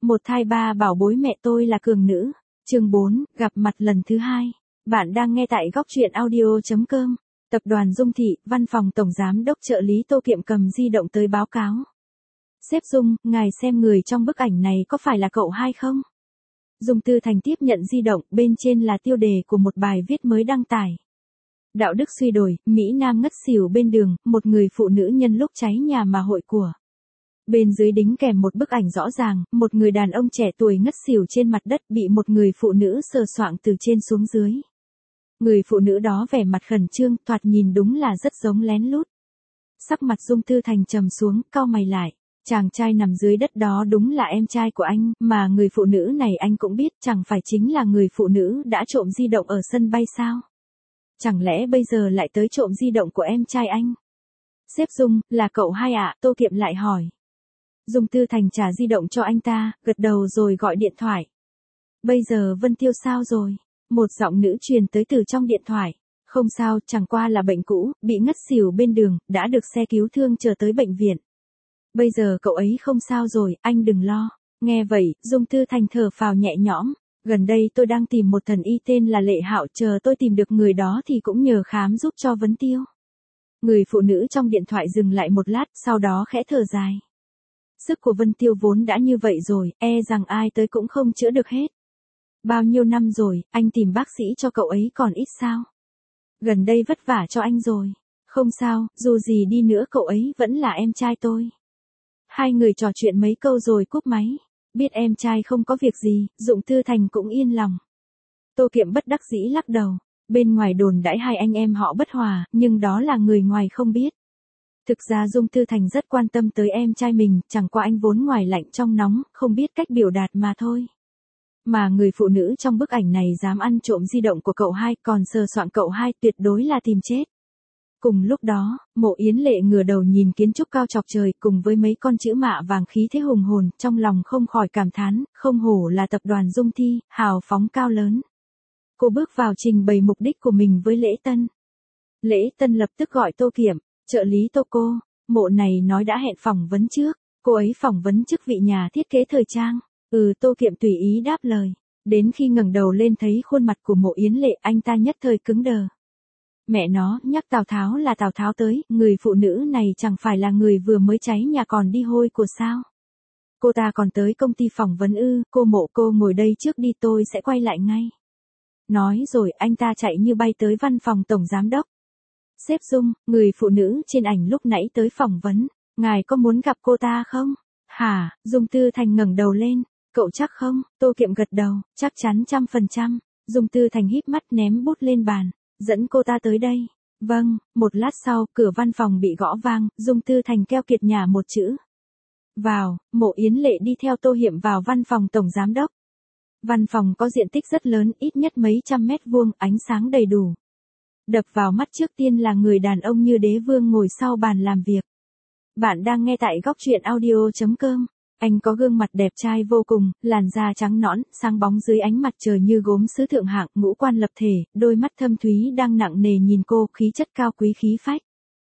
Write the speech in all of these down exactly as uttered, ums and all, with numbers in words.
Một thai ba bảo bối mẹ tôi là cường nữ. Chương bốn, gặp mặt lần thứ hai. Bạn đang nghe tại góc truyện audio chấm com. Tập đoàn Dung Thị, văn phòng tổng giám đốc trợ lý Tô Kiệm cầm di động tới báo cáo. Sếp Dung, ngài xem người trong bức ảnh này có phải là cậu hai không? Dung Tư Thành tiếp nhận di động, bên trên là tiêu đề của một bài viết mới đăng tải. Đạo đức suy đồi, Mỹ Nam ngất xỉu bên đường, một người phụ nữ nhân lúc cháy nhà mà hội của. Bên dưới đính kèm một bức ảnh rõ ràng, một người đàn ông trẻ tuổi ngất xỉu trên mặt đất bị một người phụ nữ sờ soạng từ trên xuống dưới. Người phụ nữ đó vẻ mặt khẩn trương, thoạt nhìn đúng là rất giống lén lút. Sắc mặt Dung Tư Thành trầm xuống, cau mày lại. Chàng trai nằm dưới đất đó đúng là em trai của anh, mà người phụ nữ này anh cũng biết chẳng phải chính là người phụ nữ đã trộm di động ở sân bay sao? Chẳng lẽ bây giờ lại tới trộm di động của em trai anh? Sếp Dung, là cậu hai ạ? Tô Kiệm lại hỏi. Dung Tư Thành trả di động cho anh ta, gật đầu rồi gọi điện thoại. Bây giờ Vân Tiêu sao rồi? Một giọng nữ truyền tới từ trong điện thoại. Không sao, chẳng qua là bệnh cũ, bị ngất xỉu bên đường, đã được xe cứu thương chờ tới bệnh viện. Bây giờ cậu ấy không sao rồi, anh đừng lo. Nghe vậy, Dung Tư Thành thở phào nhẹ nhõm. Gần đây tôi đang tìm một thần y tên là Lệ Hạo, chờ tôi tìm được người đó thì cũng nhờ khám giúp cho Vân Tiêu. Người phụ nữ trong điện thoại dừng lại một lát, sau đó khẽ thở dài. Sức của Vân Tiêu vốn đã như vậy rồi, e rằng ai tới cũng không chữa được hết. Bao nhiêu năm rồi, anh tìm bác sĩ cho cậu ấy còn ít sao? Gần đây vất vả cho anh rồi. Không sao, dù gì đi nữa cậu ấy vẫn là em trai tôi. Hai người trò chuyện mấy câu rồi cúp máy. Biết em trai không có việc gì, Dung Tư Thành cũng yên lòng. Tô Kiệm bất đắc dĩ lắc đầu. Bên ngoài đồn đãi hai anh em họ bất hòa, nhưng đó là người ngoài không biết. Thực ra Dung Tư Thành rất quan tâm tới em trai mình, chẳng qua anh vốn ngoài lạnh trong nóng, không biết cách biểu đạt mà thôi. Mà người phụ nữ trong bức ảnh này dám ăn trộm di động của cậu hai, còn sờ soạng cậu hai, tuyệt đối là tìm chết. Cùng lúc đó, Mộ Yến Lệ ngửa đầu nhìn kiến trúc cao chọc trời cùng với mấy con chữ mạ vàng khí thế hùng hồn, trong lòng không khỏi cảm thán, không hổ là tập đoàn Dung Thi, hào phóng cao lớn. Cô bước vào trình bày mục đích của mình với Lễ Tân. Lễ Tân lập tức gọi Tô Kiệm, trợ lý Tô cô, Mộ này nói đã hẹn phỏng vấn trước, cô ấy phỏng vấn chức vị nhà thiết kế thời trang. Ừ, Tô Kiệm tùy ý đáp lời. Đến khi ngẩng đầu lên thấy khuôn mặt của Mộ Yến Lệ, anh ta nhất thời cứng đờ. Mẹ nó, nhắc Tào Tháo là Tào Tháo tới, người phụ nữ này chẳng phải là người vừa mới cháy nhà còn đi hôi của sao? Cô ta còn tới công ty phỏng vấn ư? Cô Mộ cô ngồi đây trước đi, tôi sẽ quay lại ngay. Nói rồi anh ta chạy như bay tới văn phòng tổng giám đốc. Sếp Dung, người phụ nữ trên ảnh lúc nãy tới phỏng vấn, ngài có muốn gặp cô ta không? Hả? Dung Tư Thành ngẩng đầu lên. Cậu chắc không? Tô Kiệm gật đầu, chắc chắn trăm phần trăm. Dung Tư Thành híp mắt ném bút lên bàn, dẫn cô ta tới đây. Vâng, một lát sau, cửa văn phòng bị gõ vang, Dung Tư Thành keo kiệt nhả một chữ. Vào, Mộ Yến Lệ đi theo Tô Hiệm vào văn phòng tổng giám đốc. Văn phòng có diện tích rất lớn, ít nhất mấy trăm mét vuông, ánh sáng đầy đủ. Đập vào mắt trước tiên là người đàn ông như đế vương ngồi sau bàn làm việc. Bạn đang nghe tại góc truyện audio chấm com. Anh có gương mặt đẹp trai vô cùng, làn da trắng nõn, sáng bóng dưới ánh mặt trời như gốm sứ thượng hạng, ngũ quan lập thể, đôi mắt thâm thúy đang nặng nề nhìn cô, khí chất cao quý khí phách.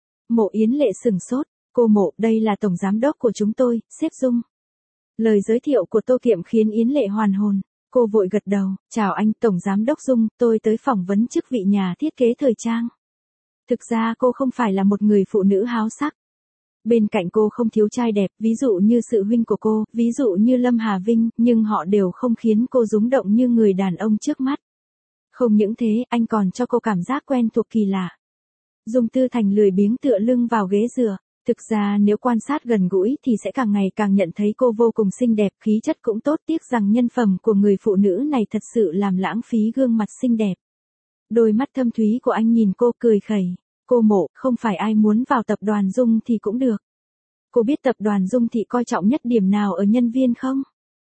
Mộ Yến Lệ sừng sốt, cô Mộ, đây là tổng giám đốc của chúng tôi, sếp Dung. Lời giới thiệu của Tô Kiệm khiến Yến Lệ hoàn hồn, cô vội gật đầu, chào anh, tổng giám đốc Dung, tôi tới phỏng vấn chức vị nhà thiết kế thời trang. Thực ra cô không phải là một người phụ nữ háo sắc. Bên cạnh cô không thiếu trai đẹp, ví dụ như sự huynh của cô, ví dụ như Lâm Hà Vinh, nhưng họ đều không khiến cô rúng động như người đàn ông trước mắt. Không những thế, anh còn cho cô cảm giác quen thuộc kỳ lạ. Dung Tư Thành lười biếng tựa lưng vào ghế dựa. Thực ra nếu quan sát gần gũi thì sẽ càng ngày càng nhận thấy cô vô cùng xinh đẹp, khí chất cũng tốt, tiếc rằng nhân phẩm của người phụ nữ này thật sự làm lãng phí gương mặt xinh đẹp. Đôi mắt thâm thúy của anh nhìn cô cười khẩy. Cô Mộ, không phải ai muốn vào tập đoàn Dung thì cũng được. Cô biết tập đoàn Dung Thị coi trọng nhất điểm nào ở nhân viên không?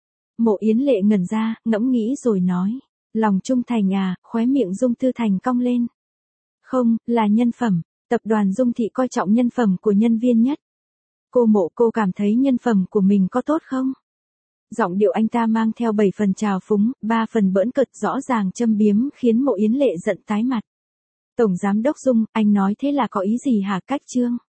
Mộ Yến Lệ ngẩn ra, ngẫm nghĩ rồi nói. Lòng trung thành à, khóe miệng Dung Tư Thành cong lên. Không, là nhân phẩm. Tập đoàn Dung Thị coi trọng nhân phẩm của nhân viên nhất. Cô Mộ, cô cảm thấy nhân phẩm của mình có tốt không? Giọng điệu anh ta mang theo bảy phần trào phúng, ba phần bỡn cợt, rõ ràng châm biếm khiến Mộ Yến Lệ giận tái mặt. Tổng giám đốc Dung, anh nói thế là có ý gì hả? Cách trương?